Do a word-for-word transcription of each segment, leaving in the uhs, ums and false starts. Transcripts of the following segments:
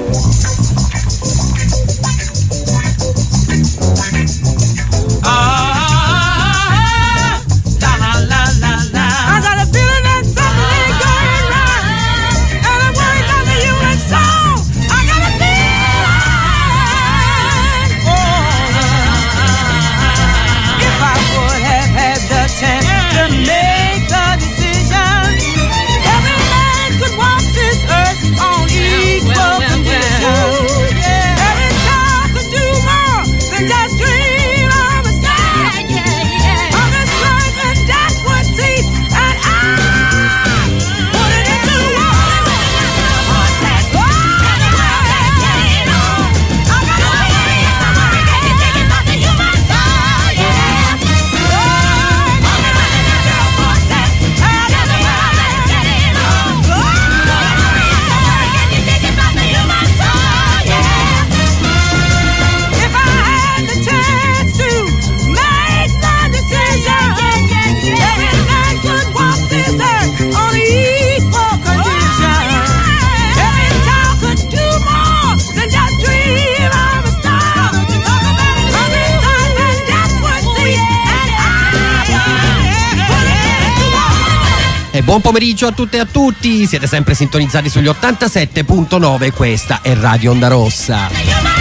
Buon pomeriggio a tutte e a tutti, siete sempre sintonizzati sugli ottantasette virgola nove, questa è Radio Onda Rossa.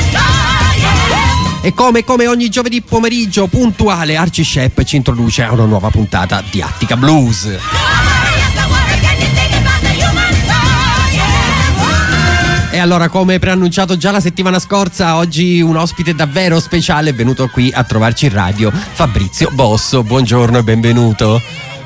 E come, come ogni giovedì pomeriggio puntuale, Archie Shepp ci introduce a una nuova puntata di Attica Blues. E allora, come preannunciato già la settimana scorsa, oggi un ospite davvero speciale è venuto qui a trovarci in radio, Fabrizio Bosso. Buongiorno e benvenuto.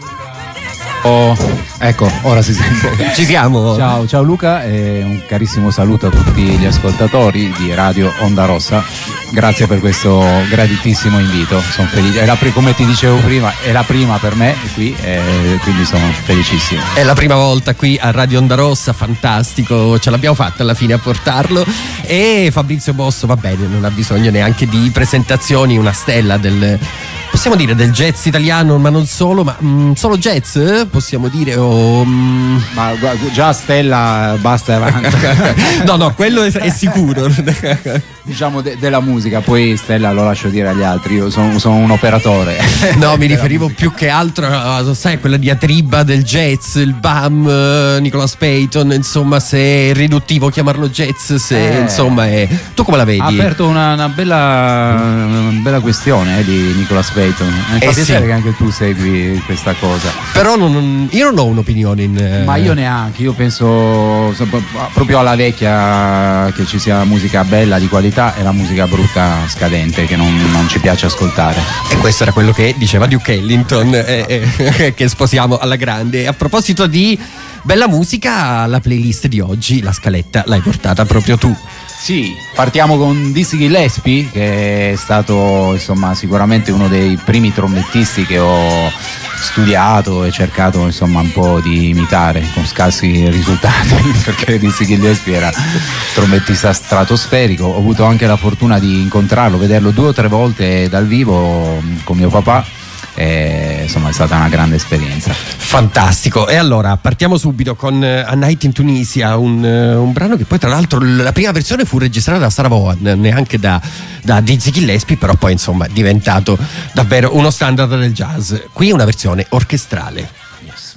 Oh, ecco, ora si sente. Ci siamo. Ciao, ciao Luca e un carissimo saluto a tutti gli ascoltatori di Radio Onda Rossa. Grazie per questo graditissimo invito. Sono felice. È la pri- come ti dicevo prima, è la prima per me qui, e quindi sono felicissimo. È la prima volta qui a Radio Onda Rossa, fantastico. Ce l'abbiamo fatta alla fine a portarlo. E Fabrizio Bosso, va bene, non ha bisogno neanche di presentazioni, una stella del, possiamo dire, del jazz italiano, ma non solo, ma mh, solo jazz, possiamo dire, o mh... ma già stella basta e avanza. no no quello è, è sicuro. Diciamo de- della musica, poi stella lo lascio dire agli altri, io sono, sono un operatore. No, mi riferivo più che altro a, sai, quella diatriba del jazz, il B A M, Nicholas Payton, insomma, se è riduttivo chiamarlo jazz, se eh, insomma è... Tu come la vedi? Ha aperto una, una bella una bella questione eh, di Nicholas Payton. Mi fa eh piacere sì. che anche tu segui questa cosa. Però non, io non ho un'opinione in... Ma io neanche, io penso proprio alla vecchia, che ci sia musica bella, di qualità, e la musica brutta, scadente, che non, non ci piace ascoltare. E questo era quello che diceva Duke Ellington, eh, eh, che sposiamo alla grande. A proposito di bella musica, la playlist di oggi, la scaletta, l'hai portata proprio tu. Sì, partiamo con Dizzy Gillespie, che è stato, insomma, sicuramente uno dei primi trombettisti che ho studiato e cercato, insomma, un po' di imitare, con scarsi risultati, perché Dizzy Gillespie era trombettista stratosferico. Ho avuto anche la fortuna di incontrarlo, vederlo due o tre volte dal vivo con mio papà. E, insomma, è stata una grande esperienza. Fantastico. E allora partiamo subito con uh, A Night in Tunisia, un, uh, un brano che poi tra l'altro la prima versione fu registrata da Sarah Vaughan, neanche da, da Dizzy Gillespie, però poi insomma è diventato davvero uno standard del jazz. Qui è una versione orchestrale. Yes.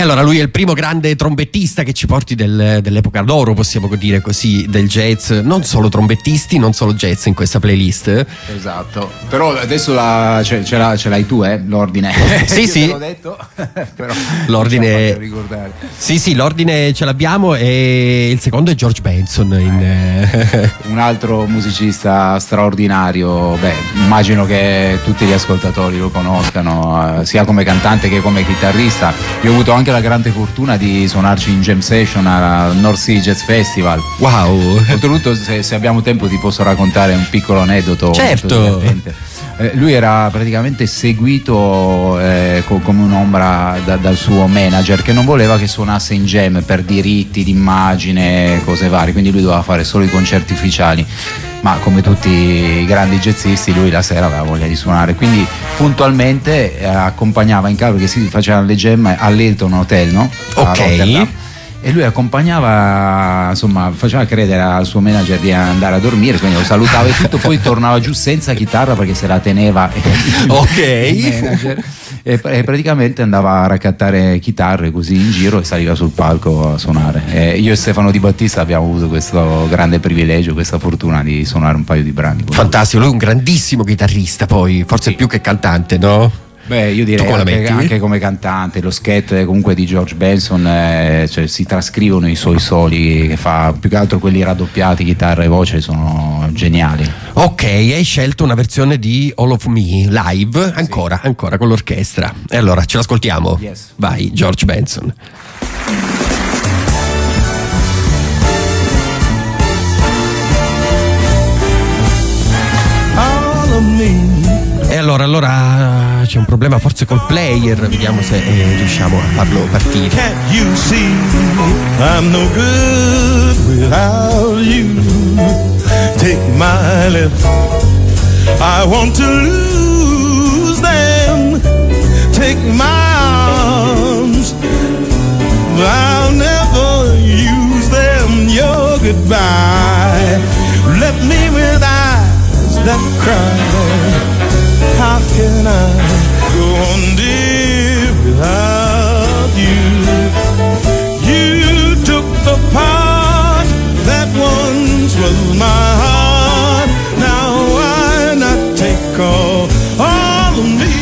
allora lui è il primo grande trombettista che ci porti del, dell'epoca d'oro, possiamo dire così, del jazz. Non solo trombettisti, non solo jazz in questa playlist. Esatto. Però adesso la, ce, ce, l'ha, ce l'hai tu, eh? L'ordine. Sì, sì. Te l'ho detto. Però l'ordine. Ricordare. Sì, sì, l'ordine ce l'abbiamo e il secondo è George Benson. In, eh, un altro musicista straordinario. Beh, immagino che tutti gli ascoltatori lo conoscano, eh, sia come cantante che come chitarrista. Io ho avuto anche la grande fortuna di suonarci in jam session al North Sea Jazz Festival. Wow! Oltretutto, se, se abbiamo tempo ti posso raccontare un piccolo aneddoto. Certo! Eh, lui era praticamente seguito eh, co- come un'ombra da, dal suo manager, che non voleva che suonasse in jam per diritti d'immagine, cose varie, quindi lui doveva fare solo i concerti ufficiali. Ma come tutti i grandi jazzisti, lui la sera aveva voglia di suonare, quindi puntualmente eh, accompagnava in casa, perché si facevano le jam all'Hilton Hotel, no? Ok. E lui accompagnava, insomma, faceva credere al suo manager di andare a dormire, quindi lo salutava e tutto, poi tornava giù senza chitarra perché se la teneva ok il manager, e, e praticamente andava a raccattare chitarre così in giro e saliva sul palco a suonare. E io e Stefano Di Battista abbiamo avuto questo grande privilegio, questa fortuna di suonare un paio di brani. Fantastico, lui è un grandissimo chitarrista, poi forse sì. Più che cantante, no? Beh, io direi anche, anche come cantante, lo sketch comunque di George Benson, eh, cioè, si trascrivono i suoi soli che fa, più che altro quelli raddoppiati, chitarra e voce, sono geniali. Ok, hai scelto una versione di All of Me live, ancora, sì. ancora con l'orchestra. E allora ce l'ascoltiamo. Yes. Vai, George Benson. All of me. E allora, allora c'è un problema forse col player, vediamo se eh, riusciamo a farlo partire. Can't you see I'm no good without you? Take my lips, I want to lose them. Take my arms, I'll never use them. Your goodbye left me with eyes that cry. How can I go on, dear, without you? You took the part that once was my heart. Now why not take all, all of me?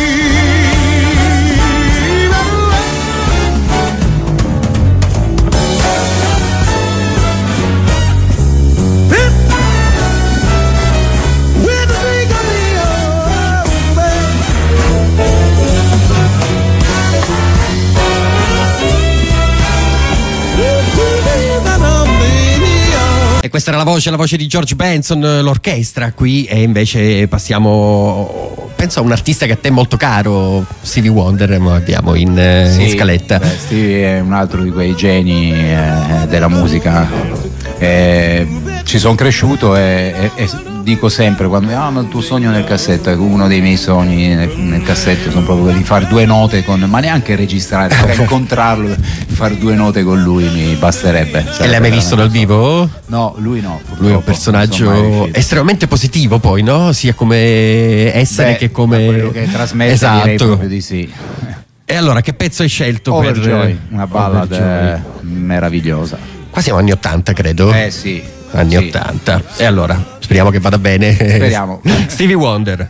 E questa era la voce, la voce di George Benson, l'orchestra qui, e invece passiamo, penso a un artista che a te è molto caro, Stevie Wonder, lo abbiamo in, sì, in scaletta. Beh, Stevie è un altro di quei geni eh, della musica. Eh, ci sono cresciuto e, e, e dico sempre quando ah, ma il tuo sogno nel cassetto, uno dei miei sogni nel, nel cassetto sono proprio quelli di fare due note con, ma neanche registrare, magari incontrarlo, fare due note con lui mi basterebbe. E l'hai mai visto dal vivo? No, lui no. Lui è un personaggio estremamente positivo, poi, no? Sia come essere Beh, che come quello che trasmette, esatto. Direi proprio di sì. E allora che pezzo hai scelto? Overjoy, per una ballad eh, meravigliosa. Qua siamo anni ottanta, credo. Eh sì. Anni sì. ottanta. E allora, speriamo che vada bene. Speriamo. Stevie Wonder.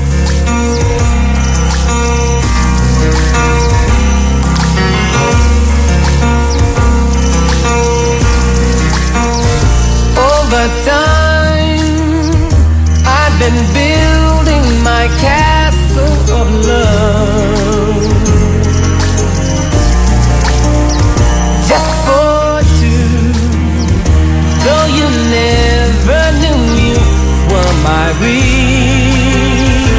Over time, I've been building my castle of love. Just for two, though you never knew you were my reason.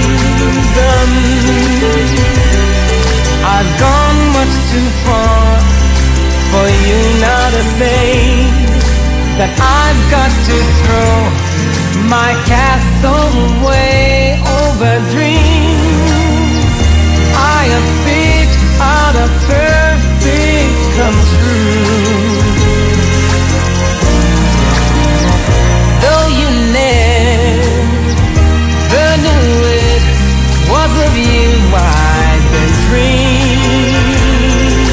I've gone much too far for you now to say that I've got to throw my castle away over dreams I have picked out a perfect come true. Though you never knew it was of you I've been dreaming.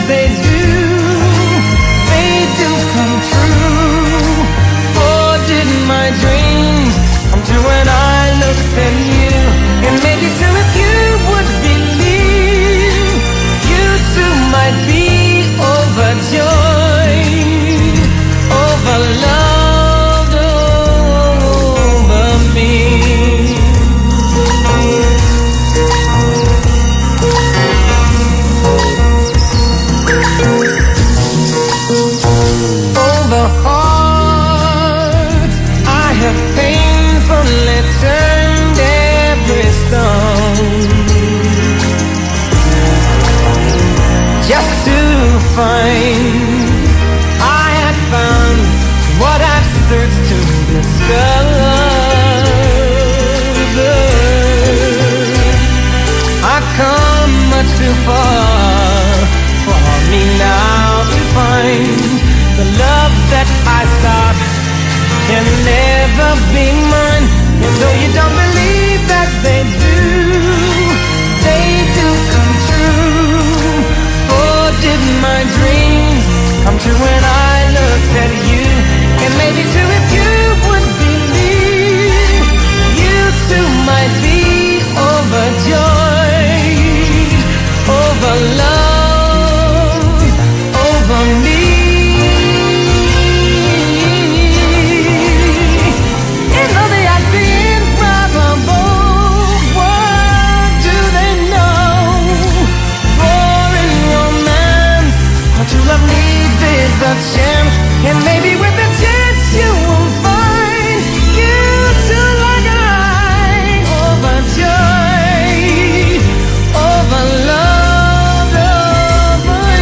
they do, they do come true. For did my dreams come true when I looked at you? And maybe too if you would believe, you too might be overjoyed, overloved over me. Over hearts I have painfully turned every stone, just to find I had found what I've searched to discover. I've come much too far for me now to find the love that I sought can never be mine. And though you don't believe that they do, they do come true. For did my dreams come true when I looked at you? And maybe too if you would believe, you too might be overjoyed, overloved, over me. In all the acting probable, what do they know? For in romance, what you love needs is a chance. And maybe with the chance you will find you too like I, overjoyed, overloved over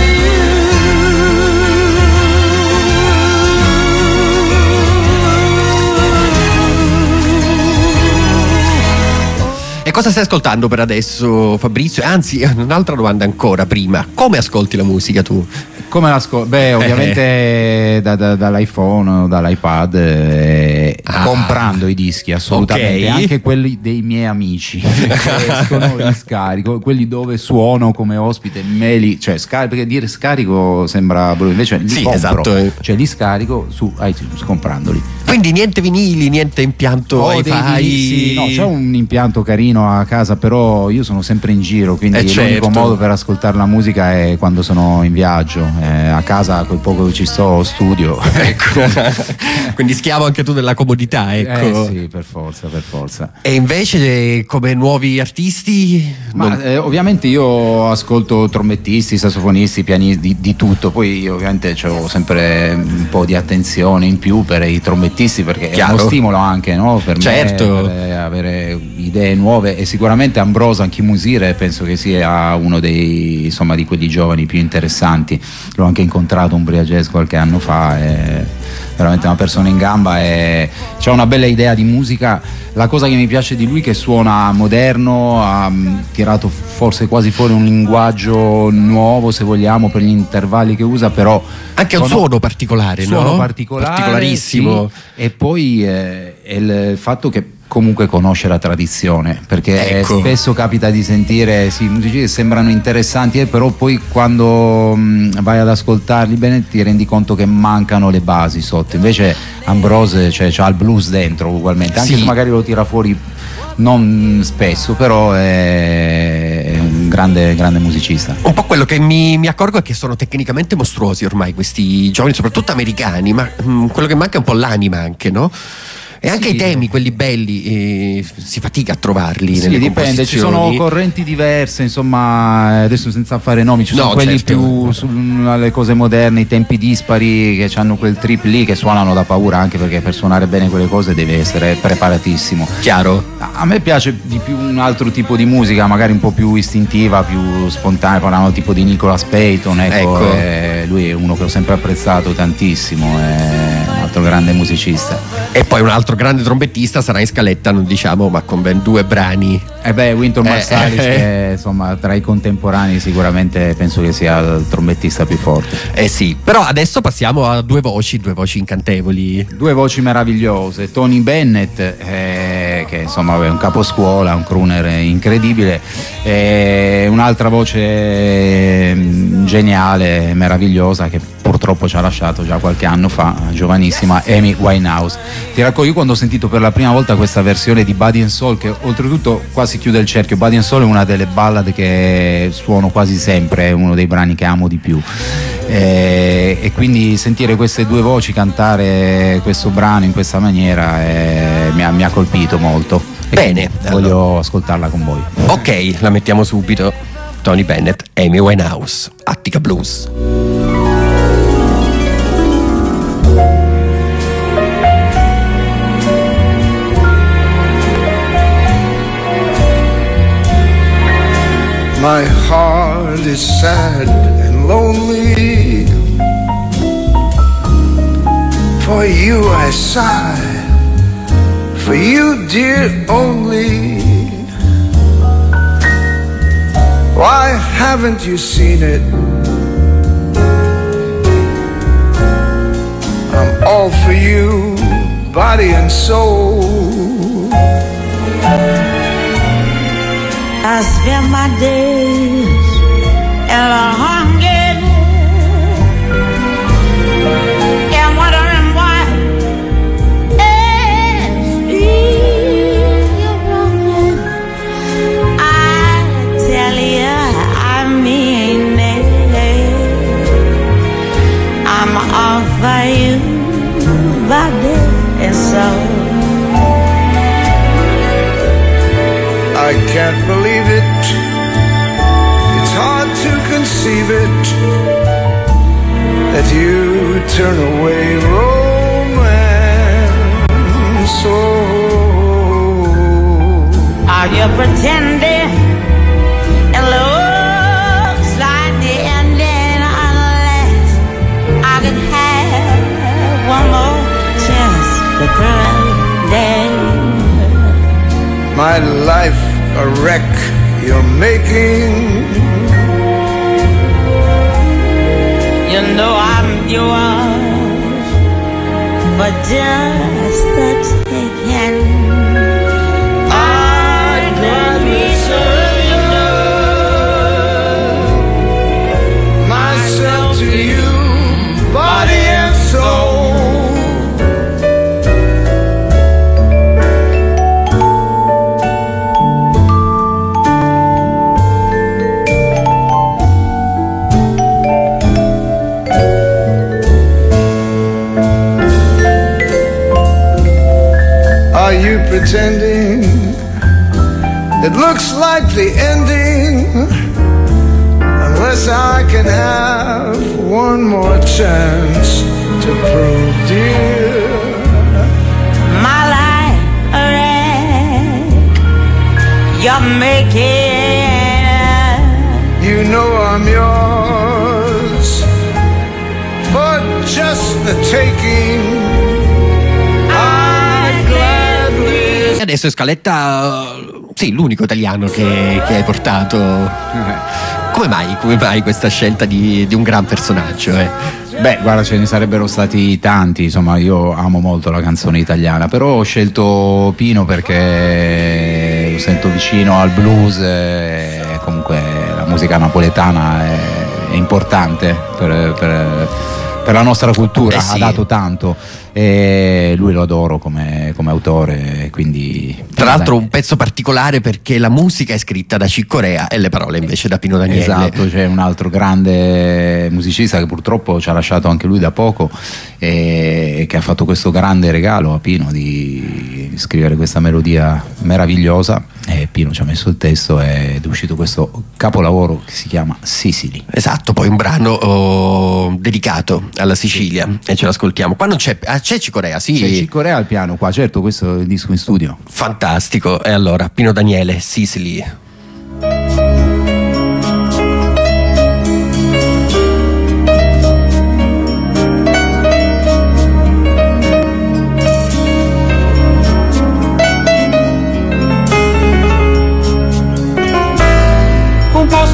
you. E cosa stai ascoltando per adesso, Fabrizio? Anzi, un'altra domanda ancora prima. Come ascolti la musica tu? Come l'ascolto? Beh, ovviamente da, da, dall'iPhone o dall'iPad, eh, Ah. comprando i dischi, assolutamente, Ok. anche quelli dei miei amici che escono, li scarico, quelli dove suono come ospite, me li, cioè scarico, perché dire scarico sembra brutto, invece li Sì, compro, esatto, eh. cioè li scarico su iTunes comprandoli. Quindi niente vinili, niente impianto Ho dei hi-fi. dischi, no, c'è un impianto carino a casa, però io sono sempre in giro, quindi Eh, l'unico certo. modo per ascoltare la musica è quando sono in viaggio. Eh, a casa quel poco che ci sto studio. Ecco. Quindi schiavo anche tu della comodità, ecco. Eh sì, per forza, per forza. E invece eh, come nuovi artisti? Ma non- eh, ovviamente io ascolto trombettisti, sassofonisti, pianisti, di, di tutto. Poi io ovviamente ho sempre un po' di attenzione in più per i trombettisti, perché Chiaro. è uno stimolo anche, no? Per Certo. me, per avere idee nuove. E sicuramente Ambroso Anchimusire penso che sia uno dei, insomma, di quelli giovani più interessanti. L'ho anche incontrato a Umbria Jazz qualche anno fa, è veramente una persona in gamba e c'ha una bella idea di musica. La cosa che mi piace di lui è che suona moderno, ha mm, tirato forse quasi fuori un linguaggio nuovo, se vogliamo, per gli intervalli che usa, però Anche un sono- suono particolare, suono no? particolare, Particolarissimo. sì. E poi eh, è il fatto che comunque conosce la tradizione, perché Ecco. spesso capita di sentire sì, musici che sembrano interessanti, eh, però poi quando mh, vai ad ascoltarli bene ti rendi conto che mancano le basi sotto. Invece Ambrose, cioè, c'ha il blues dentro ugualmente, anche Sì. se magari lo tira fuori non spesso, però è un grande, grande musicista. Un po' quello che mi, mi accorgo è che sono tecnicamente mostruosi ormai questi giovani, soprattutto americani, ma mm, quello che manca è un po' l'anima anche, no? E anche Sì. i temi, quelli belli, eh, si fatica a trovarli Sì, nelle dipende, ci sono composizioni. correnti diverse, insomma, adesso senza fare nomi, ci sono No, quelli certo. più sulle cose moderne, i tempi dispari, che hanno quel trip lì, che suonano da paura, anche perché per suonare bene quelle cose deve essere preparatissimo. Chiaro? A a me piace di più un altro tipo di musica, magari un po' più istintiva, più spontanea, parlano tipo di Nicholas Payton, ecco, Ecco. eh, lui è uno che ho sempre apprezzato tantissimo, è una altro grande musicista. E poi un altro grande trombettista sarà in scaletta, non diciamo, ma con ben due brani. E eh beh, Wynton Eh, Marsalis, eh, che, insomma, tra i contemporanei sicuramente penso che sia il trombettista più forte. Eh sì, però adesso passiamo a due voci, due voci incantevoli. Due voci meravigliose, Tony Bennett, eh, che insomma è un caposcuola, un crooner incredibile, e un'altra voce mm, geniale, meravigliosa, che purtroppo ci ha lasciato già qualche anno fa, giovanissima, Amy Winehouse. Ti racconto, io quando ho sentito per la prima volta questa versione di Body and Soul, che oltretutto quasi chiude il cerchio, Body and Soul è una delle ballad che suono quasi sempre, è uno dei brani che amo di più, e, e quindi sentire queste due voci cantare questo brano in questa maniera eh, mi, ha, mi ha colpito molto. E Bene, voglio allora. ascoltarla con voi. Ok, la mettiamo subito. Tony Bennett, Amy Winehouse, Attica Blues. My heart is sad and lonely. For you I sigh, for you, dear, only. Why haven't you seen it? I'm all for you, body and soul. I spend my days in a hunger and wondering why it's you're wrong. I tell you, I mean it. I'm all for you, body and soul. I can't believe it. It's hard to conceive it that you turn away romance. Oh, are you pretending? It looks like the ending, unless I could have one more chance to pretend. my life a wreck you're making. You know I'm yours for just the taking. I'd gladly surrender myself to you, body and soul. Are you pretending? It looks like the ending, unless I can have one more chance to prove, dear, My life a wreck you're making. you know I'm yours for just the taking. I'd gladly. E adesso in scaletta, sì, l'unico italiano che, che hai portato. Come mai, come mai questa scelta di, di un gran personaggio? Eh? Beh, guarda, ce ne sarebbero stati tanti, insomma, io amo molto la canzone italiana, però ho scelto Pino perché lo sento vicino al blues e comunque la musica napoletana è, è importante per, per, per la nostra cultura, Eh sì. ha dato tanto e lui lo adoro come, come autore, quindi... Tra l'altro un pezzo particolare perché la musica è scritta da Chick Corea e le parole invece da Pino Daniele. Esatto, c'è un altro grande musicista che purtroppo ci ha lasciato anche lui da poco e che ha fatto questo grande regalo a Pino di scrivere questa melodia meravigliosa, e Pino ci ha messo il testo ed è uscito questo capolavoro che si chiama Sicily. Esatto, poi un brano oh, dedicato alla Sicilia, sì. E ce l'ascoltiamo. Qua non c'è, ah, c'è Chick Corea, sì. C'è Chick Corea al piano qua, certo, questo è il disco in studio. Fantastico. E allora Pino Daniele, Sicily.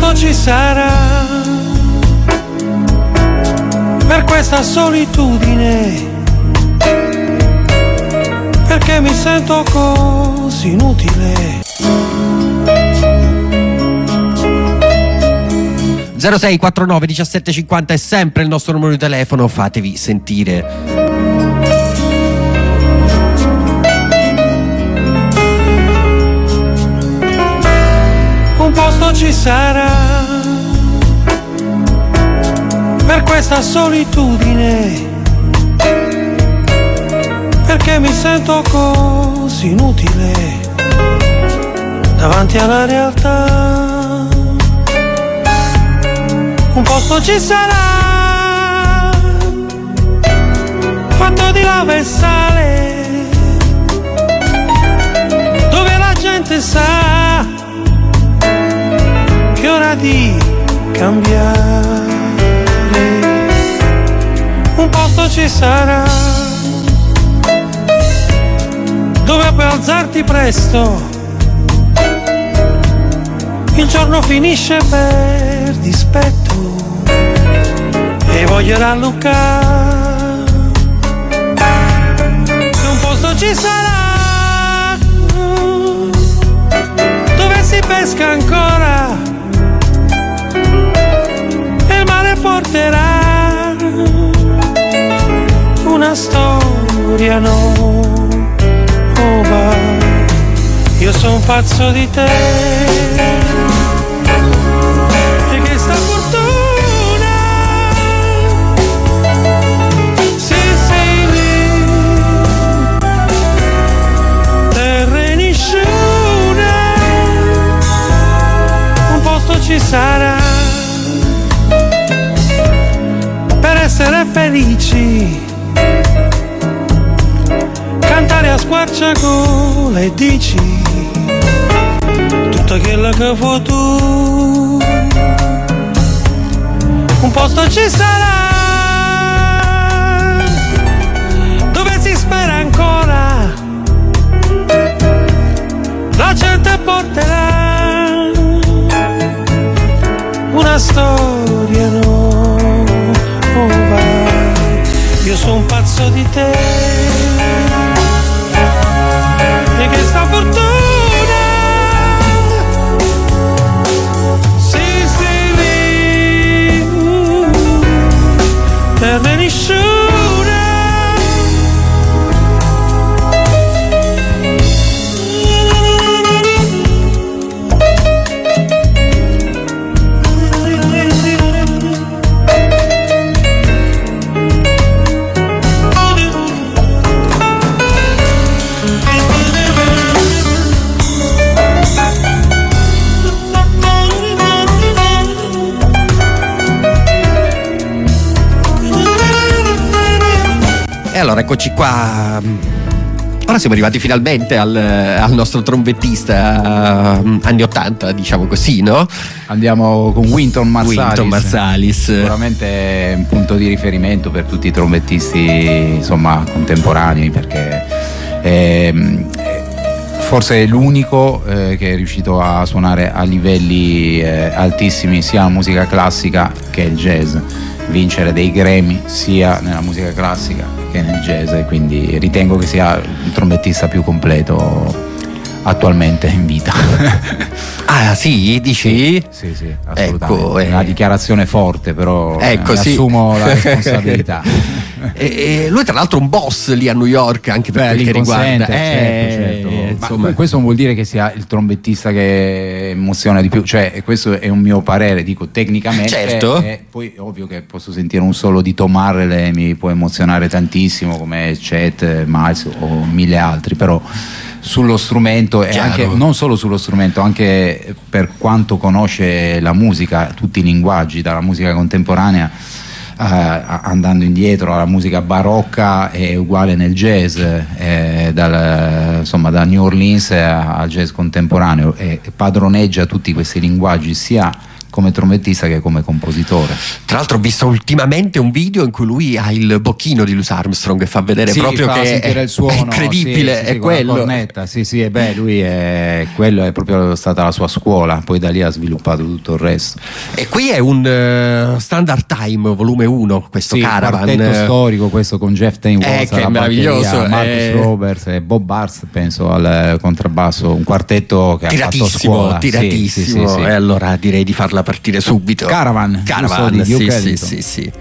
posto ci sarà per questa solitudine, perché mi sento così inutile. zero sei quattro nove diciassette cinquanta è sempre il nostro numero di telefono, fatevi sentire. Un posto ci sarà per questa solitudine, perché mi sento così inutile davanti alla realtà. Un posto ci sarà fatto di lava e sale, dove la gente sa che è ora di cambiare. Un posto ci sarà dove puoi alzarti presto, il giorno finisce per dispetto e voglio rallucare. Se un posto ci sarà dove si pesca ancora e il mare porterà una storia nuova. Io son pazzo di te e che sta fortuna, sì sei lì, terra nessuna, un posto ci sarà per essere felici, cantare a squarciagola e dici tutto quello che vuoi tu. Un posto ci sarà dove si spera ancora, la gente porterà una storia nuova. Io sono un pazzo di te e che sta fortuna, sì sì lì, terra nessuna. Allora eccoci qua, ora siamo arrivati finalmente al, al nostro trombettista uh, anni ottanta, diciamo così, no? Andiamo con Wynton Marsalis. Wynton Marsalis. Sicuramente è un punto di riferimento per tutti i trombettisti, insomma, contemporanei, perché è, forse è l'unico eh, che è riuscito a suonare a livelli eh, altissimi sia la musica classica che il jazz, vincere dei Grammy sia nella musica classica che nel jazz, e quindi ritengo che sia il trombettista più completo attualmente in vita. Ah sì, dici? Sì, sì, assolutamente. Ecco, è una eh. dichiarazione forte, però ecco, eh, sì. assumo la responsabilità. E, e lui tra l'altro un boss lì a New York anche per Beh, quel che riguarda certo, eh, certo. insomma. Ma questo non vuol dire che sia il trombettista che emoziona di più, cioè questo è un mio parere, dico tecnicamente, certo. E poi ovvio che posso sentire un solo di Tom Harrell e mi può emozionare tantissimo, come Chet, Miles o mille altri, però sullo strumento, e anche non solo sullo strumento, anche per quanto conosce la musica, tutti i linguaggi, dalla musica contemporanea Uh, andando indietro alla musica barocca, è uguale nel jazz, eh, dal, insomma, da New Orleans al jazz contemporaneo, e padroneggia tutti questi linguaggi sia come trombettista che come compositore. Tra l'altro ho visto ultimamente un video in cui lui ha il bocchino di Louis Armstrong e fa vedere sì, proprio fa che è, il suono, è incredibile, sì, sì, è sì, quello. Cornetta, sì, sì, e beh, lui è quello è proprio stata la sua scuola, poi da lì ha sviluppato tutto il resto. E qui è un uh, Standard Time volume uno, questo sì, Caravan. quartetto storico, questo con Jeff Tain eh, Watts che è alla meraviglioso, batteria, Marcus eh... Roberts e Bob Bartz, penso, al contrabbasso, un quartetto che ha fatto scuola. Tiratissimo, sì, sì, sì, sì. E allora direi di farla partire subito. Caravan, Caravan, di sì, Duke sì, Ellington. sì, sì.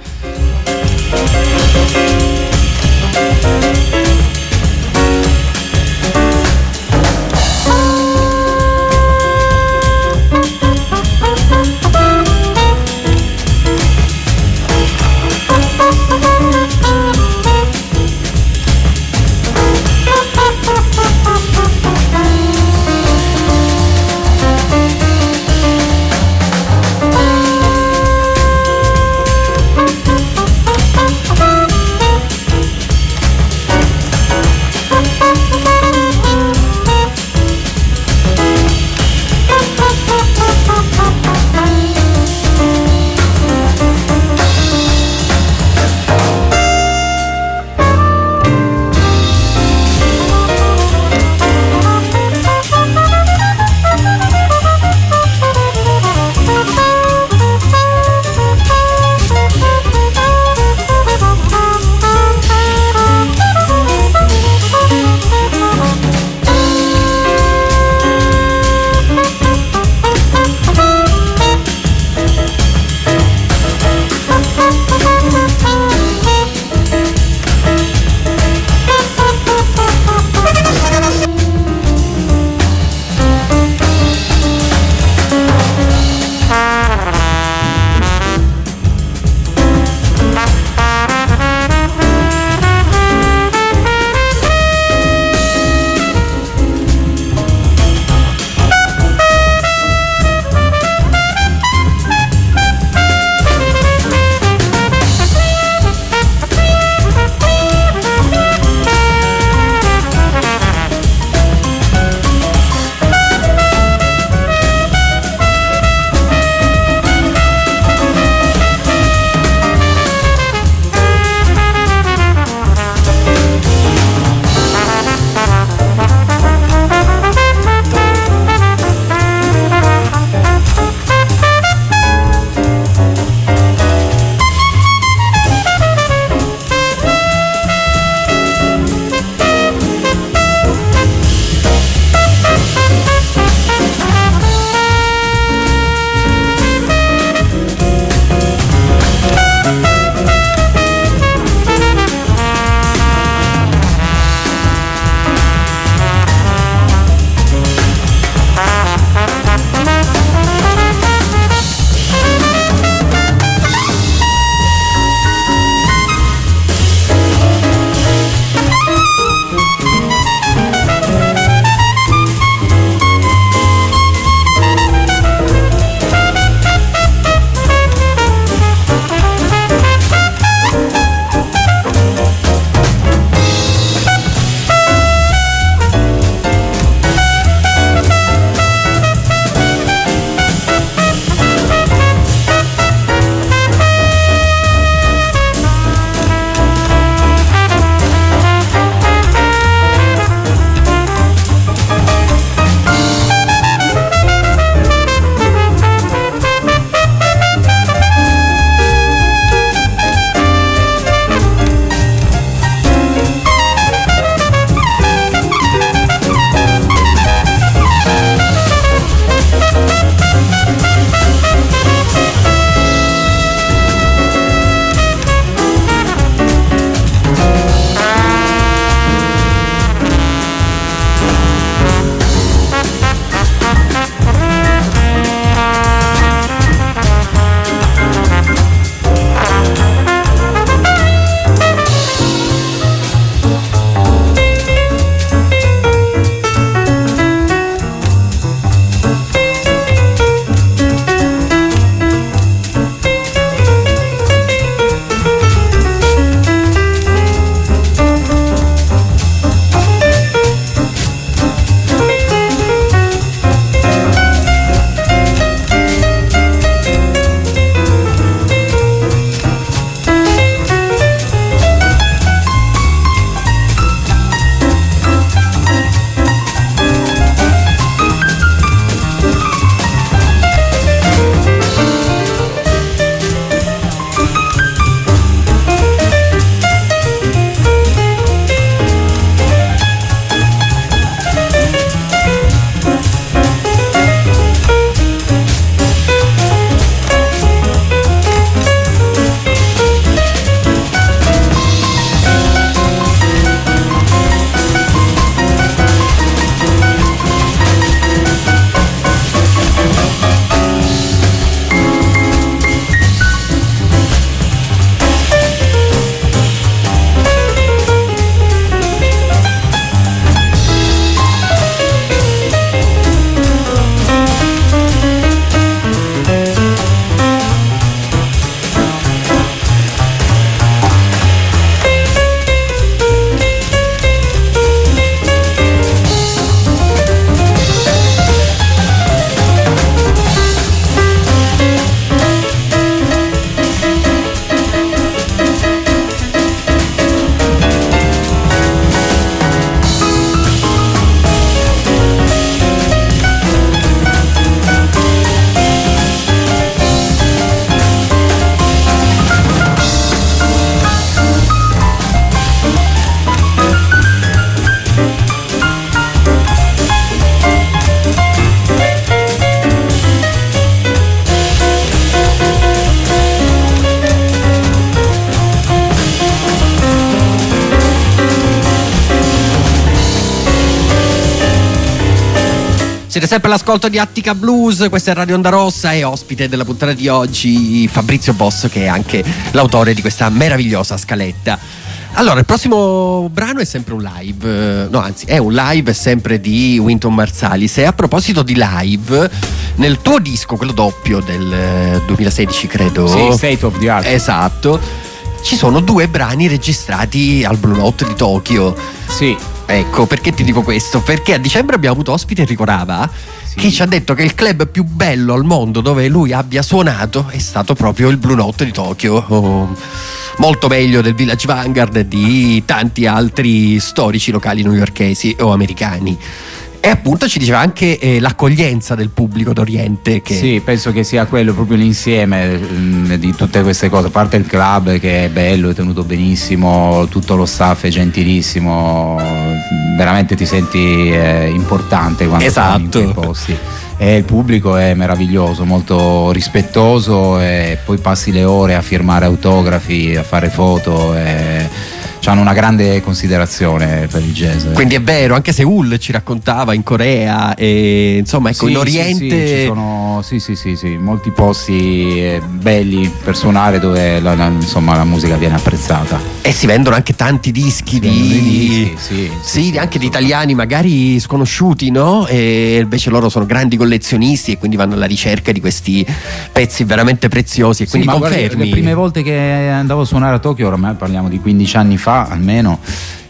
Siete sempre all'ascolto di Attica Blues, questa è Radio Onda Rossa e ospite della puntata di oggi Fabrizio Bosso, che è anche l'autore di questa meravigliosa scaletta. Allora, il prossimo brano è sempre un live, no anzi è un live sempre di Wynton Marsalis. E a proposito di live, nel tuo disco, quello doppio del duemilasedici credo, sì, State of the Art, esatto, ci sono due brani registrati al Blue Note di Tokyo. Sì. Ecco, perché ti dico questo? Perché a dicembre abbiamo avuto ospite Enrico Rava, sì, che ci ha detto che il club più bello al mondo dove lui abbia suonato è stato proprio il Blue Note di Tokyo. Oh, molto meglio del Village Vanguard e di tanti altri storici locali newyorkesi o americani. E appunto ci diceva anche eh, l'accoglienza del pubblico d'Oriente che... Sì, penso che sia quello proprio l'insieme mh, di tutte queste cose, a parte il club che è bello, è tenuto benissimo, tutto lo staff è gentilissimo, veramente ti senti eh, importante quando esatto. sei in quei posti. E il pubblico è meraviglioso, molto rispettoso, e poi passi le ore a firmare autografi, a fare foto, e hanno una grande considerazione per il jazz. Quindi è vero, anche Seoul ci raccontava, in Corea, e insomma ecco, sì, in Oriente sì, sì, ci sono sì, sì, sì, sì, molti posti belli per suonare dove la, la, insomma, la musica viene apprezzata. E si vendono anche tanti dischi, si di dischi, sì, sì, sì, sì, sì, anche sì, di italiani magari sconosciuti, no? E invece loro sono grandi collezionisti e quindi vanno alla ricerca di questi pezzi veramente preziosi. E quindi sì, ma confermi. Guarda, le prime volte che andavo a suonare a Tokyo, ormai parliamo di quindici anni fa almeno,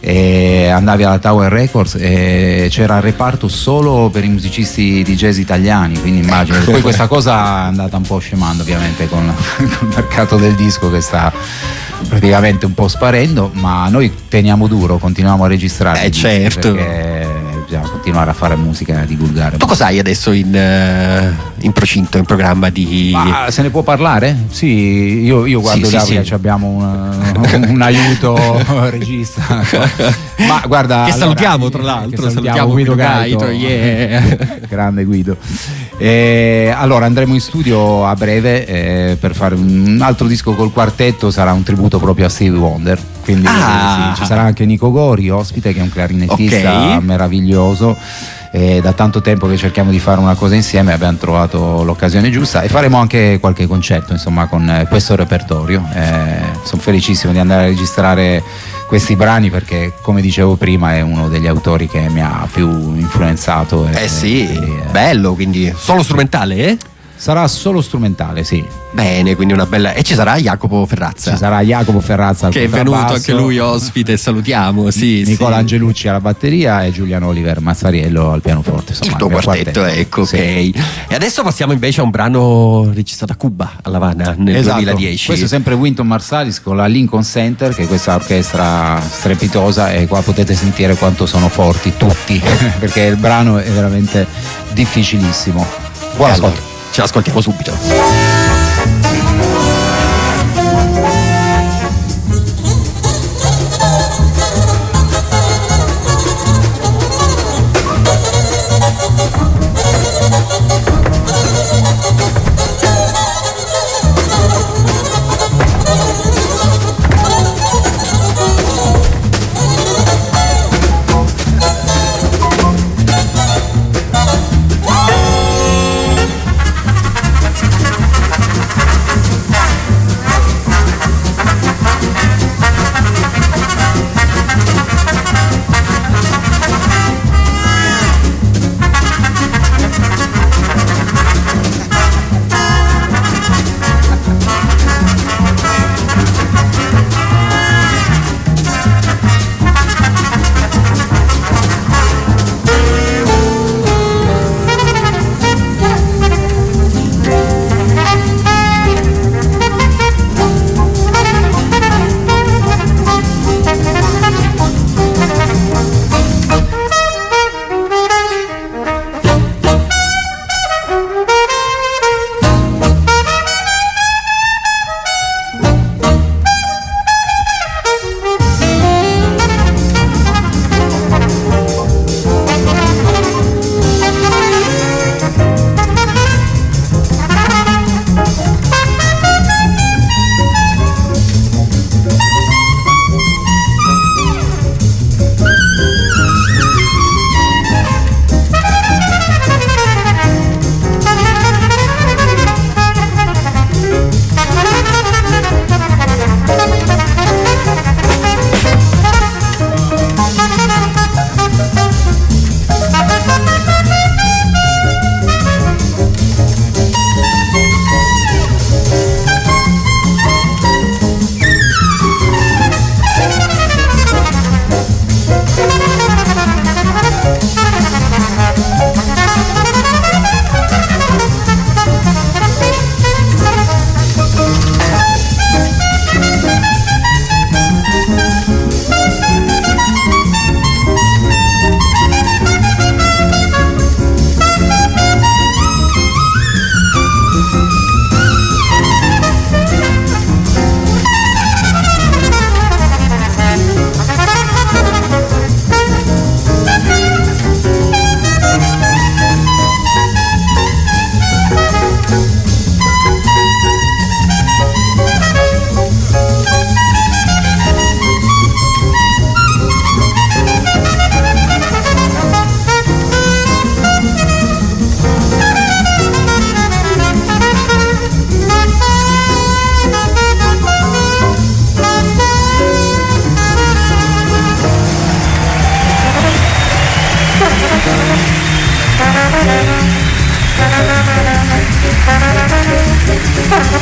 e andavi alla Tower Records e c'era il reparto solo per i musicisti di jazz italiani, quindi immagino. Ecco. Poi questa cosa è andata un po' scemando ovviamente con, con il mercato del disco che sta praticamente un po' sparendo, ma noi teniamo duro, continuiamo a registrare, eh certo, perché bisogna continuare a fare musica, a divulgare. Tu cosa hai adesso in, uh, in procinto, in programma di... Ma se ne può parlare? Sì, io, io guardo sì, Gabriele, sì, sì. abbiamo un, un aiuto regista. Ma guarda, che allora, salutiamo tra l'altro, che salutiamo Guido Gaito, yeah. Grande Guido. E allora andremo in studio a breve eh, per fare un altro disco col quartetto, sarà un tributo proprio a Stevie Wonder, quindi ah. sì, ci sarà anche Nico Gori ospite, che è un clarinettista okay. meraviglioso. E da tanto tempo che cerchiamo di fare una cosa insieme, abbiamo trovato l'occasione giusta, e faremo anche qualche concerto insomma con questo repertorio. Eh, sono felicissimo di andare a registrare questi brani perché, come dicevo prima, è uno degli autori che mi ha più influenzato. Eh sì, e, eh, bello, quindi solo strumentale, eh? Sarà solo strumentale, sì. Bene, quindi una bella... E ci sarà Jacopo Ferrazza. Ci sarà Jacopo Ferrazza al che è venuto contrabbasso, anche lui ospite, salutiamo, sì, Nicola sì. Angelucci alla batteria e Giuliano Oliver Mazzariello al pianoforte. Insomma, il tuo quartetto, quartetto, ecco, sì. ok. E adesso passiamo invece a un brano registrato a Cuba, a La Habana, nel esatto. duemiladieci. Questo è sempre Wynton Marsalis con la Lincoln Center, che è questa orchestra strepitosa, e qua potete sentire quanto sono forti tutti perché il brano è veramente difficilissimo. Buon ascolto. Allora, ce l'ascoltiamo subito.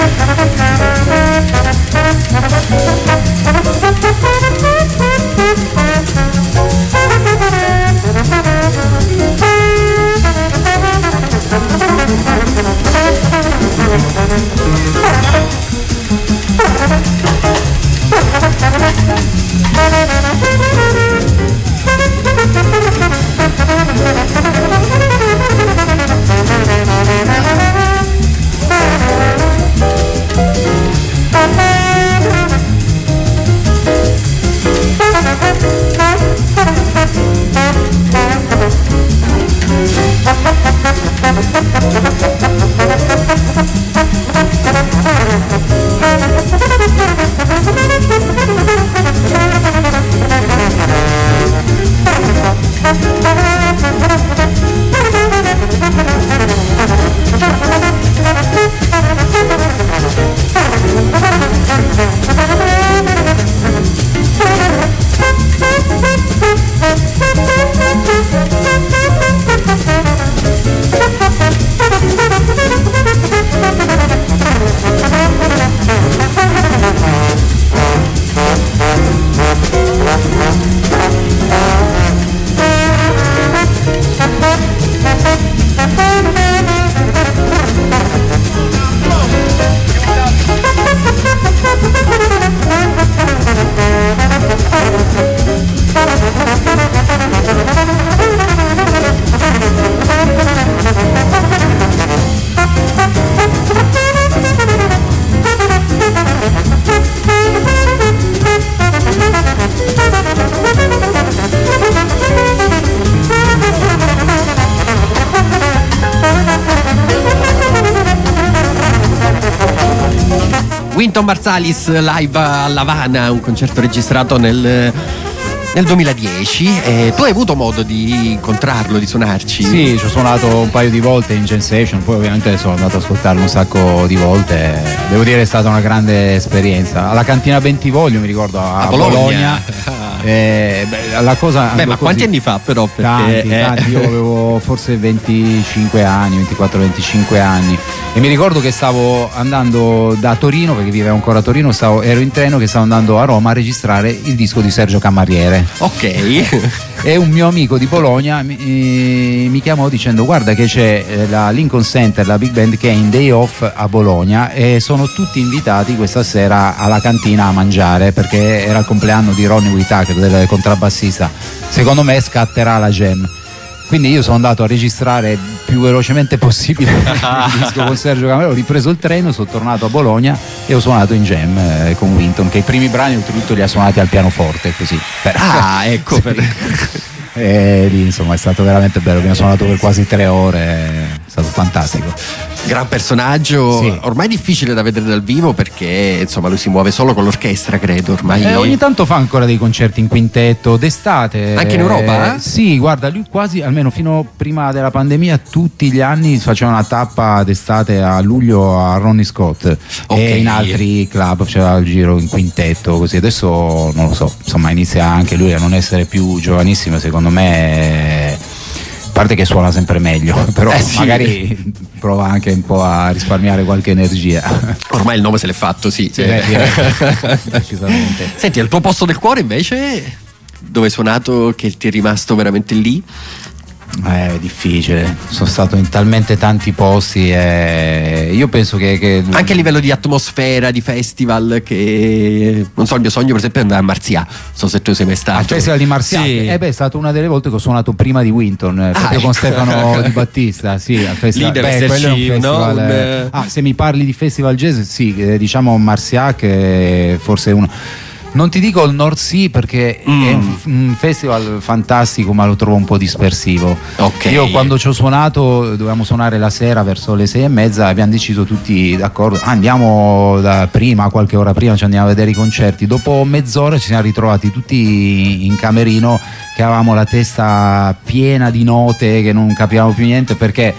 Wynton Marsalis live a L'Havana, un concerto registrato nel, nel duemiladieci. E tu hai avuto modo di incontrarlo, di suonarci? Sì, ci ho suonato un paio di volte in Jam Session, poi ovviamente sono andato ad ascoltarlo un sacco di volte. Devo dire è stata una grande esperienza. Alla cantina Bentivoglio, mi ricordo, a, a Bologna. Bologna. Eh, beh, la cosa beh, ma così, quanti anni fa però? Perché, tanti, eh. tanti, io avevo forse venticinque anni, ventiquattro venticinque anni, e mi ricordo che stavo andando da Torino, perché vivevo ancora a Torino, stavo, ero in treno che stavo andando a Roma a registrare il disco di Sergio Cammarriere. Ok. E un mio amico di Bologna mi, mi chiamò dicendo: guarda che c'è la Lincoln Center, la Big Band, che è in day off a Bologna e sono tutti invitati questa sera alla cantina a mangiare, perché era il compleanno di Ronnie Whitaker, del contrabbassista. Secondo me scatterà la jam. Quindi io sono andato a registrare più velocemente possibile il disco con Sergio Cammarriere, ho ripreso il treno, sono tornato a Bologna e ho suonato in jam eh, con Wynton, che i primi brani oltretutto li ha suonati al pianoforte, così. Per... Ah, ecco. Sì. Per... E lì insomma è stato veramente bello, abbiamo suonato per quasi tre ore, è stato fantastico. Gran personaggio, sì. Ormai difficile da vedere dal vivo perché insomma lui si muove solo con l'orchestra, credo ormai. Eh, ogni tanto fa ancora dei concerti in quintetto d'estate. Anche in Europa? Eh, sì, guarda, lui quasi, almeno fino prima della pandemia, tutti gli anni faceva una tappa d'estate a luglio a Ronnie Scott, okay. E in altri club faceva il giro in quintetto, così. Adesso non lo so, insomma inizia anche lui a non essere più giovanissimo, secondo me. A parte che suona sempre meglio, però eh sì. magari prova anche un po' a risparmiare qualche energia. Ormai il nome se l'è fatto, sì. sì eh, decisamente. Senti, al tuo posto del cuore invece, dove hai suonato che ti è rimasto veramente lì? È difficile, sono stato in talmente tanti posti e io penso che, che... anche a livello di atmosfera, di festival, che non so, il mio sogno per esempio è andare a Marzià, non so se tu sei mai stato. Al festival di Marzià? Sì. Eh beh, è stata una delle volte che ho suonato prima di Wynton, ah, proprio ecco. con Stefano Di Battista, sì, al festival. Lì deve beh, quello è un esserci, festival, no? eh... Un... ah, se mi parli di festival jazz, sì, eh, diciamo Marzià, che forse è uno... Non ti dico il North Sea perché mm. è un, un festival fantastico, ma lo trovo un po' dispersivo. Okay. Io quando ci ho suonato, dovevamo suonare la sera verso le sei e mezza, abbiamo deciso tutti d'accordo, andiamo da prima, qualche ora prima ci andiamo a vedere i concerti. Dopo mezz'ora ci siamo ritrovati tutti in camerino che avevamo la testa piena di note, che non capivamo più niente, perché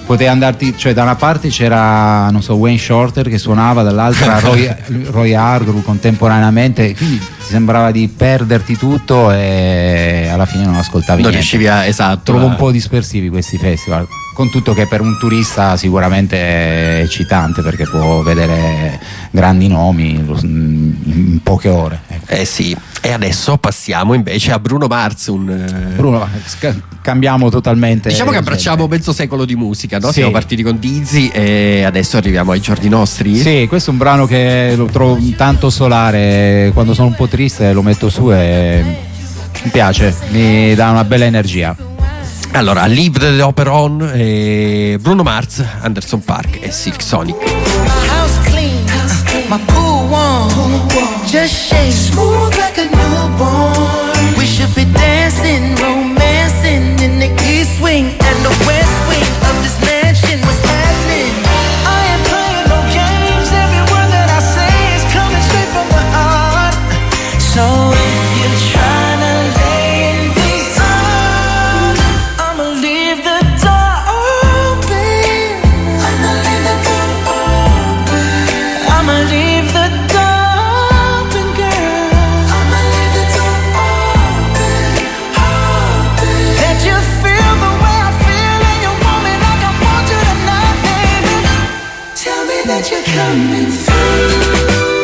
potevi andarti, cioè da una parte c'era, non so, Wayne Shorter che suonava, dall'altra Roy, Roy Hargrove contemporaneamente, quindi ti sembrava di perderti tutto e alla fine non ascoltavi non niente. riuscivi a, esatto. Trovo a... un po' dispersivi questi festival, con tutto che per un turista sicuramente è eccitante perché può vedere grandi nomi in poche ore. Eh sì, e adesso passiamo invece a Bruno Mars. Un... Bruno, cambiamo totalmente. Diciamo che abbracciamo mezzo secolo di musica, no? Sì. Siamo partiti con Dizzy e adesso arriviamo ai giorni nostri. Sì, questo è un brano che lo trovo tanto solare, quando sono un po' triste lo metto su e mi piace, mi dà una bella energia. Allora, Leave the Opera On, e Bruno Mars, Anderson .Paak e Silk Sonic. My house clean, my pool warm, just shake smooth like a newborn. We should be dancing, romancing in the east wing and the west wing of this mansion. What's happening? I ain't playing no games. Every word that I say is coming straight from the heart. So if you're trying to lay in these arms, I'ma leave the door open. I'ma leave the door open. I'ma leave the door open, girl. I'ma leave the door open, open. That you feel the way I feel and you want me like I want you tonight, baby. Tell me that you're coming through.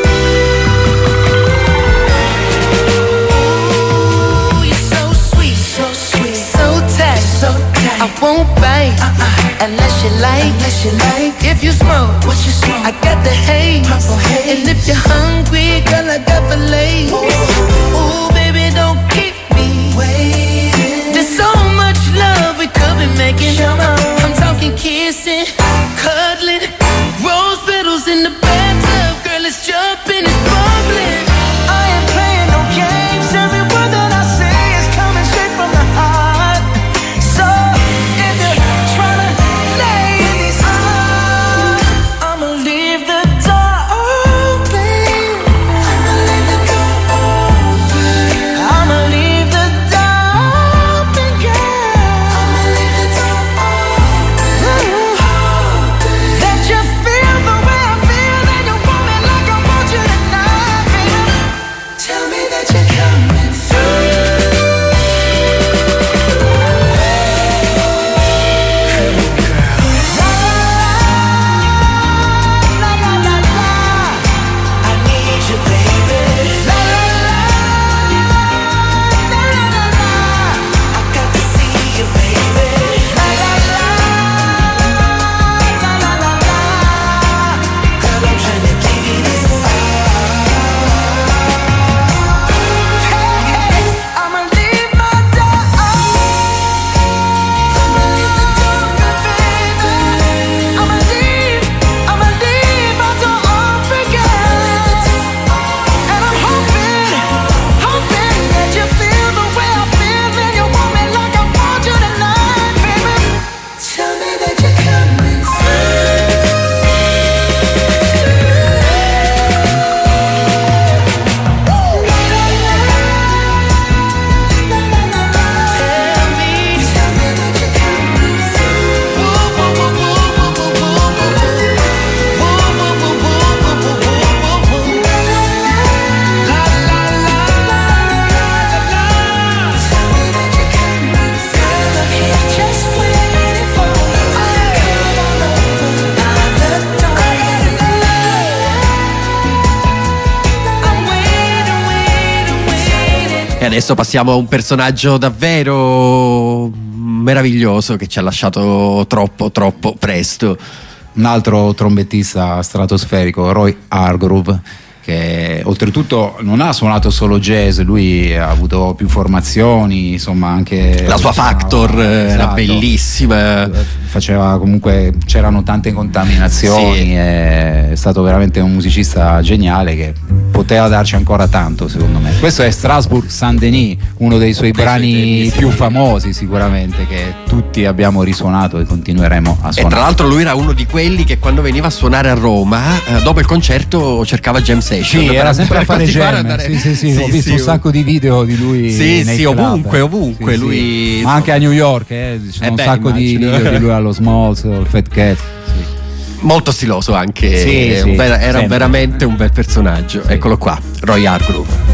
I won't bite uh-uh. unless you like. Unless you like. If you smoke, what you smoke? I got the haze. haze. And if you're hungry, girl, I got fillets. Ooh, baby, don't keep me waiting. There's so much love we could be making. I'm talking kissing, cuddling, rose petals in the bathtub. Girl, it's jumping, it's bubbling. I ain't playing no games. Every word that I say is coming straight from the heart. So Adesso passiamo a un personaggio davvero meraviglioso che ci ha lasciato troppo troppo presto. Un altro trombettista stratosferico, Roy Hargrove, che oltretutto non ha suonato solo jazz, lui ha avuto più formazioni, insomma anche la sua suonava, Factor esatto. Era bellissima, faceva comunque, c'erano tante contaminazioni, sì. È stato veramente un musicista geniale che poteva darci ancora tanto, secondo me. Questo è Strasbourg Saint-Denis, uno dei suoi brani più famosi sicuramente, che tutti abbiamo risuonato e continueremo a suonare. E tra l'altro lui era uno di quelli che quando veniva a suonare a Roma, eh, dopo il concerto cercava jam session. Sì, per, era sempre per a fare jam. andare... Sì, sì, sì, sì, ho visto sì, un sacco di video di lui. Sì, nei sì, club. ovunque, ovunque. Sì, lui... sì. Ma anche a New York, eh, ci sono Eh un beh, sacco immagino. di video di lui allo Smalls, al Fat Cat. Sì. Molto stiloso anche, Sì, sì, un bel- era sempre. veramente un bel personaggio. Sì. Eccolo qua, Roy Hargrove.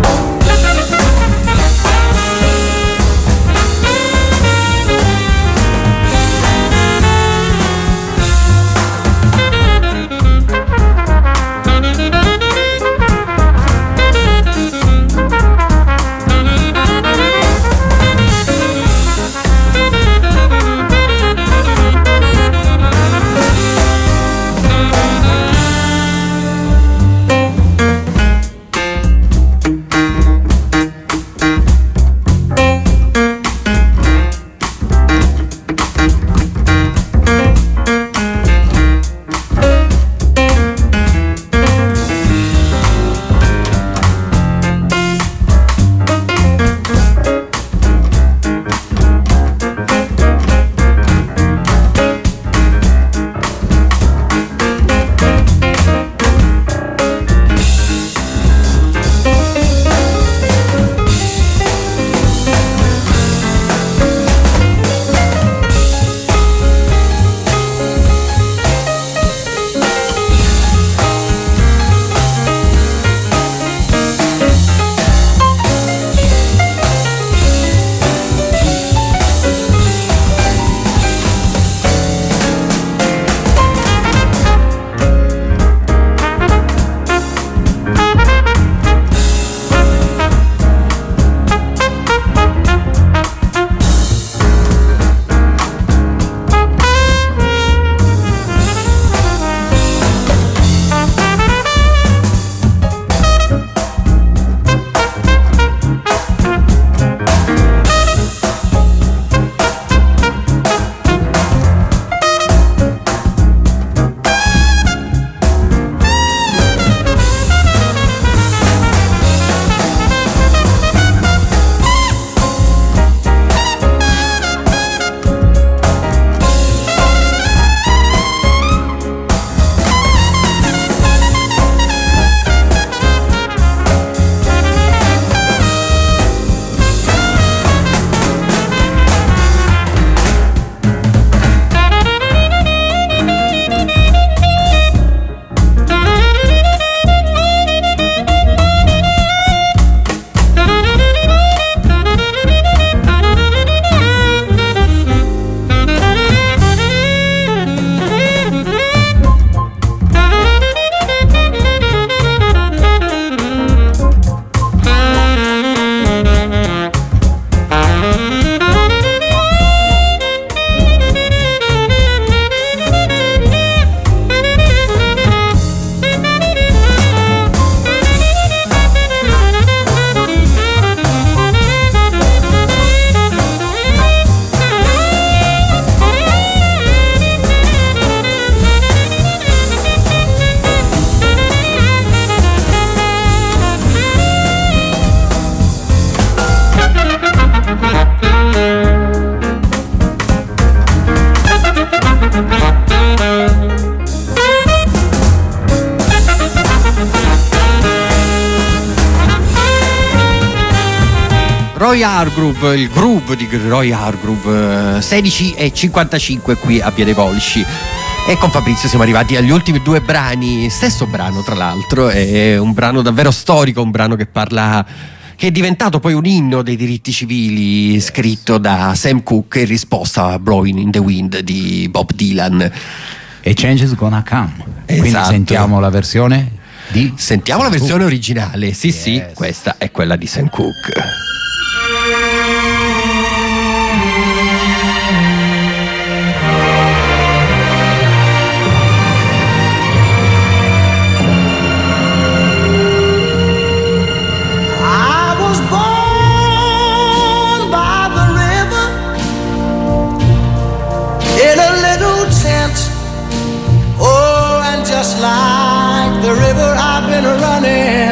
Roy Hargrove, il groove di Roy Hargrove, sedici e cinquantacinque qui a Piede Volsci. E con Fabrizio siamo arrivati agli ultimi due brani, stesso brano tra l'altro, è un brano davvero storico, un brano che parla, che è diventato poi un inno dei diritti civili, scritto da Sam Cooke in risposta a Blowing in the Wind di Bob Dylan. E Changes Gonna Come. Esatto. Quindi sentiamo la versione di Sentiamo la versione originale, sì Yes. sì, questa è quella di Sam Cooke. Just like the river I've been running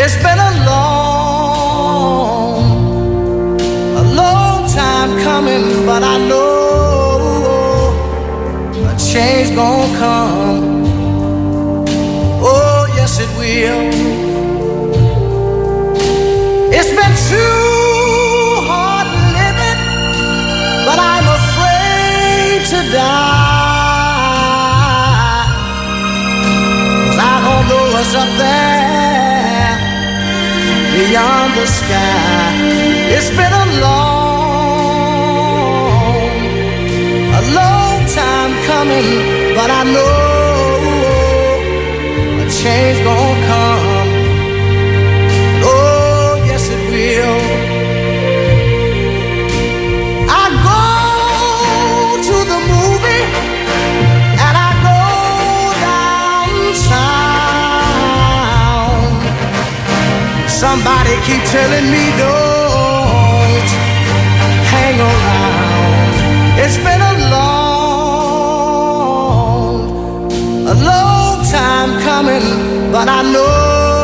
It's been a long, a long time coming, but I know a change gonna come. Oh, yes it will. It's been too hard living, but I'm afraid to die. 'Cause I don't know what's up there beyond the sky. It's been a long, a long time coming, but I know a change gonna come. Oh, yes it will. I go to the movie and I go downtown. Somebody keep telling me don't hang around. It's been a long, a long time coming, but I know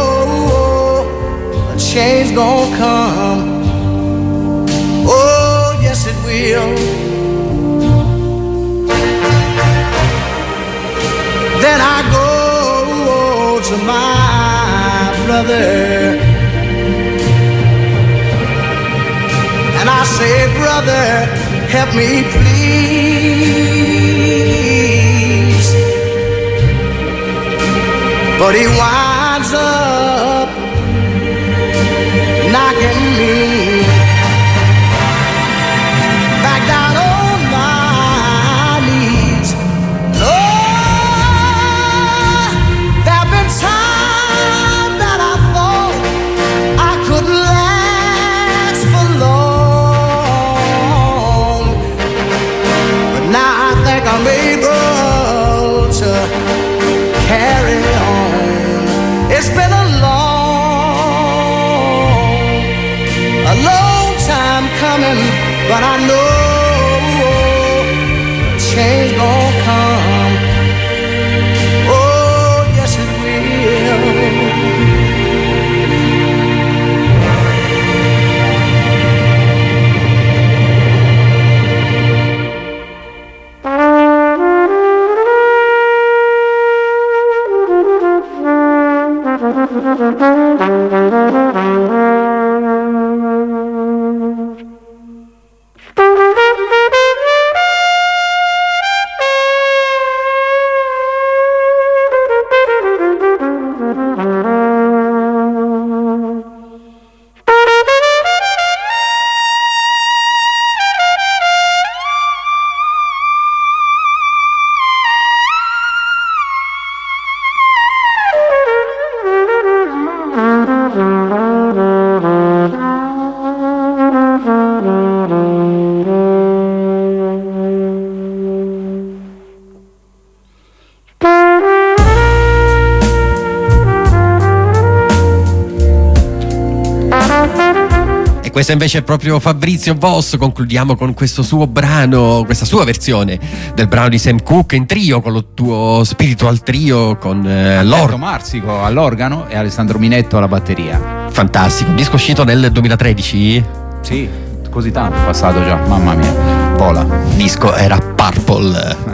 a change gonna come. Oh, yes it will. Then I go to my brother and I say, brother, help me please. But he winds up knocking me back down on my knees. Lord, there've been times that I thought I could last for long, but now I think I'm able to carry on. It's been a long, a long time coming, but I know change gonna come. Oh, yes it will. Questo invece è proprio Fabrizio Voss. Concludiamo con questo suo brano, questa sua versione del brano di Sam Cooke in trio con lo tuo Spiritual Trio, con eh, Alberto Marsico all'organo e Alessandro Minetto alla batteria. Fantastico, un disco uscito nel duemilatredici? Sì, così tanto è passato già, mamma mia, vola. Il disco era Purple.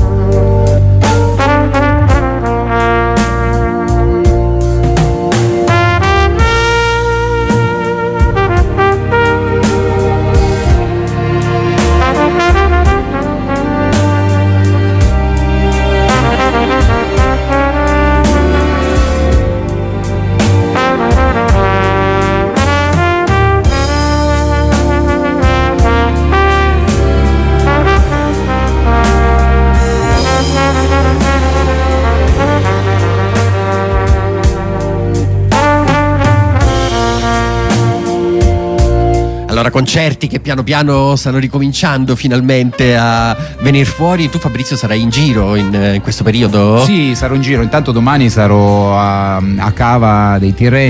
Allora, concerti che piano piano stanno ricominciando finalmente a venire fuori. Tu, Fabrizio, sarai in giro in, in questo periodo? Sì, sarò in giro. Intanto domani sarò a, a Cava dei Tirreni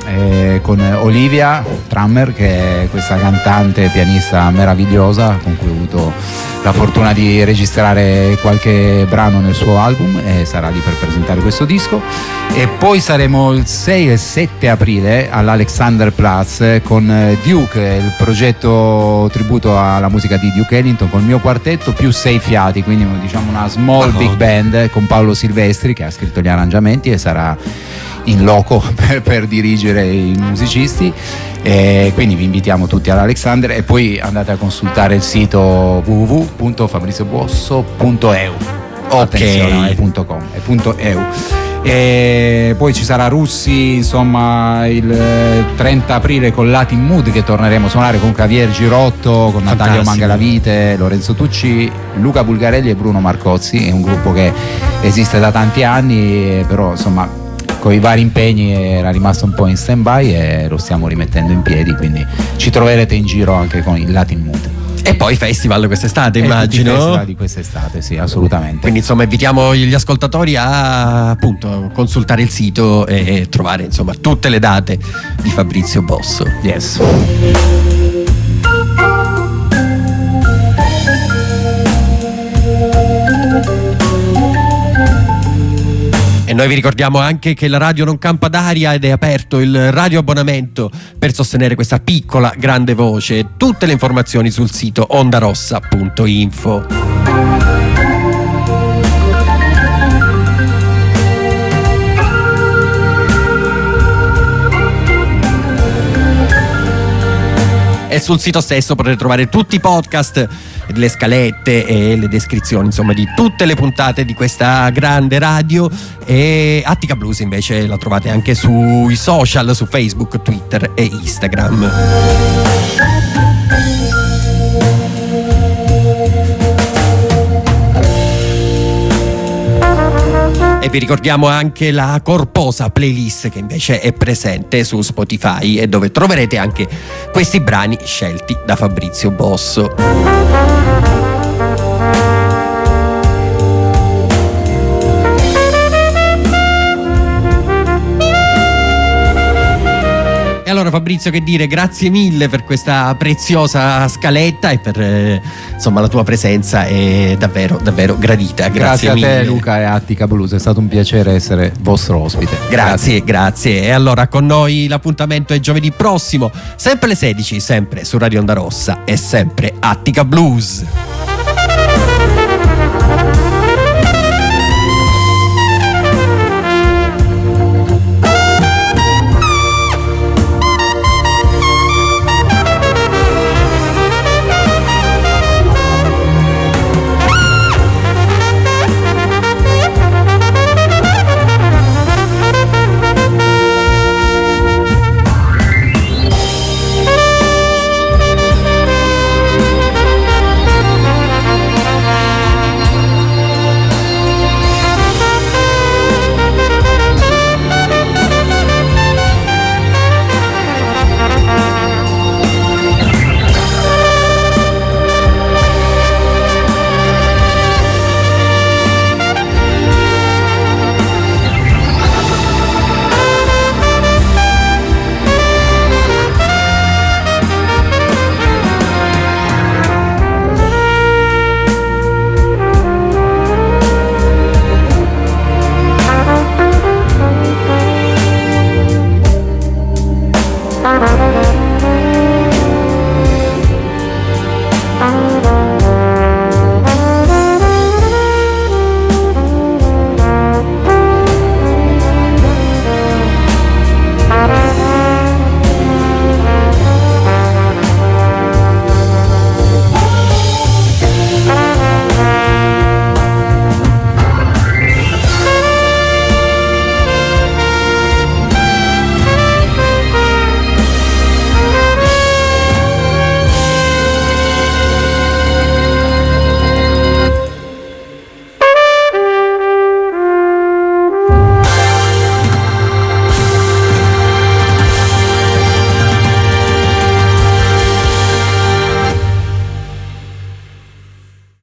eh, con Olivia Trammer, che è questa cantante e pianista meravigliosa con cui ho avuto la fortuna di registrare qualche brano nel suo album, e sarà lì per presentare questo disco. E poi saremo il sei e sette aprile all'Alexanderplatz con Duke, il progetto tributo alla musica di Duke Ellington, col mio quartetto più sei fiati, quindi diciamo una small oh. big band con Paolo Silvestri, che ha scritto gli arrangiamenti e sarà in loco per, per dirigere i musicisti. E quindi vi invitiamo tutti all'Alexander, e poi andate a consultare il sito w w w punto fabrizio bosso punto e u. Ok, punto com e punto e u. E poi ci sarà Russi, insomma, il trenta aprile con Latin Mood, che torneremo a suonare con Javier Girotto, con Natalia Mangalavite, Lorenzo Tucci, Luca Bulgarelli e Bruno Marcozzi. È un gruppo che esiste da tanti anni, però insomma con i vari impegni era rimasto un po' in stand by e lo stiamo rimettendo in piedi, quindi ci troverete in giro anche con il Latin Mood. E poi festival quest'estate, e immagino. Festival di quest'estate, sì, assolutamente. Quindi insomma invitiamo gli ascoltatori a appunto consultare il sito e trovare insomma tutte le date di Fabrizio Bosso. Yes. E noi vi ricordiamo anche che la radio non campa d'aria ed è aperto il radio abbonamento per sostenere questa piccola grande voce. Tutte le informazioni sul sito ondarossa punto info. E sul sito stesso potrete trovare tutti i podcast, le scalette e le descrizioni insomma di tutte le puntate di questa grande radio. E Attica Blues invece la trovate anche sui social, su Facebook, Twitter e Instagram. E vi ricordiamo anche la corposa playlist che invece è presente su Spotify e dove troverete anche questi brani scelti da Fabrizio Bosso. E allora Fabrizio, che dire, grazie mille per questa preziosa scaletta e per eh, insomma la tua presenza è davvero davvero gradita. Grazie, grazie a mille. te Luca e Attica Blues, è stato un piacere essere vostro ospite. Grazie, grazie, grazie. E allora con noi l'appuntamento è giovedì prossimo, sempre alle sedici, sempre su Radio Onda Rossa e sempre Attica Blues.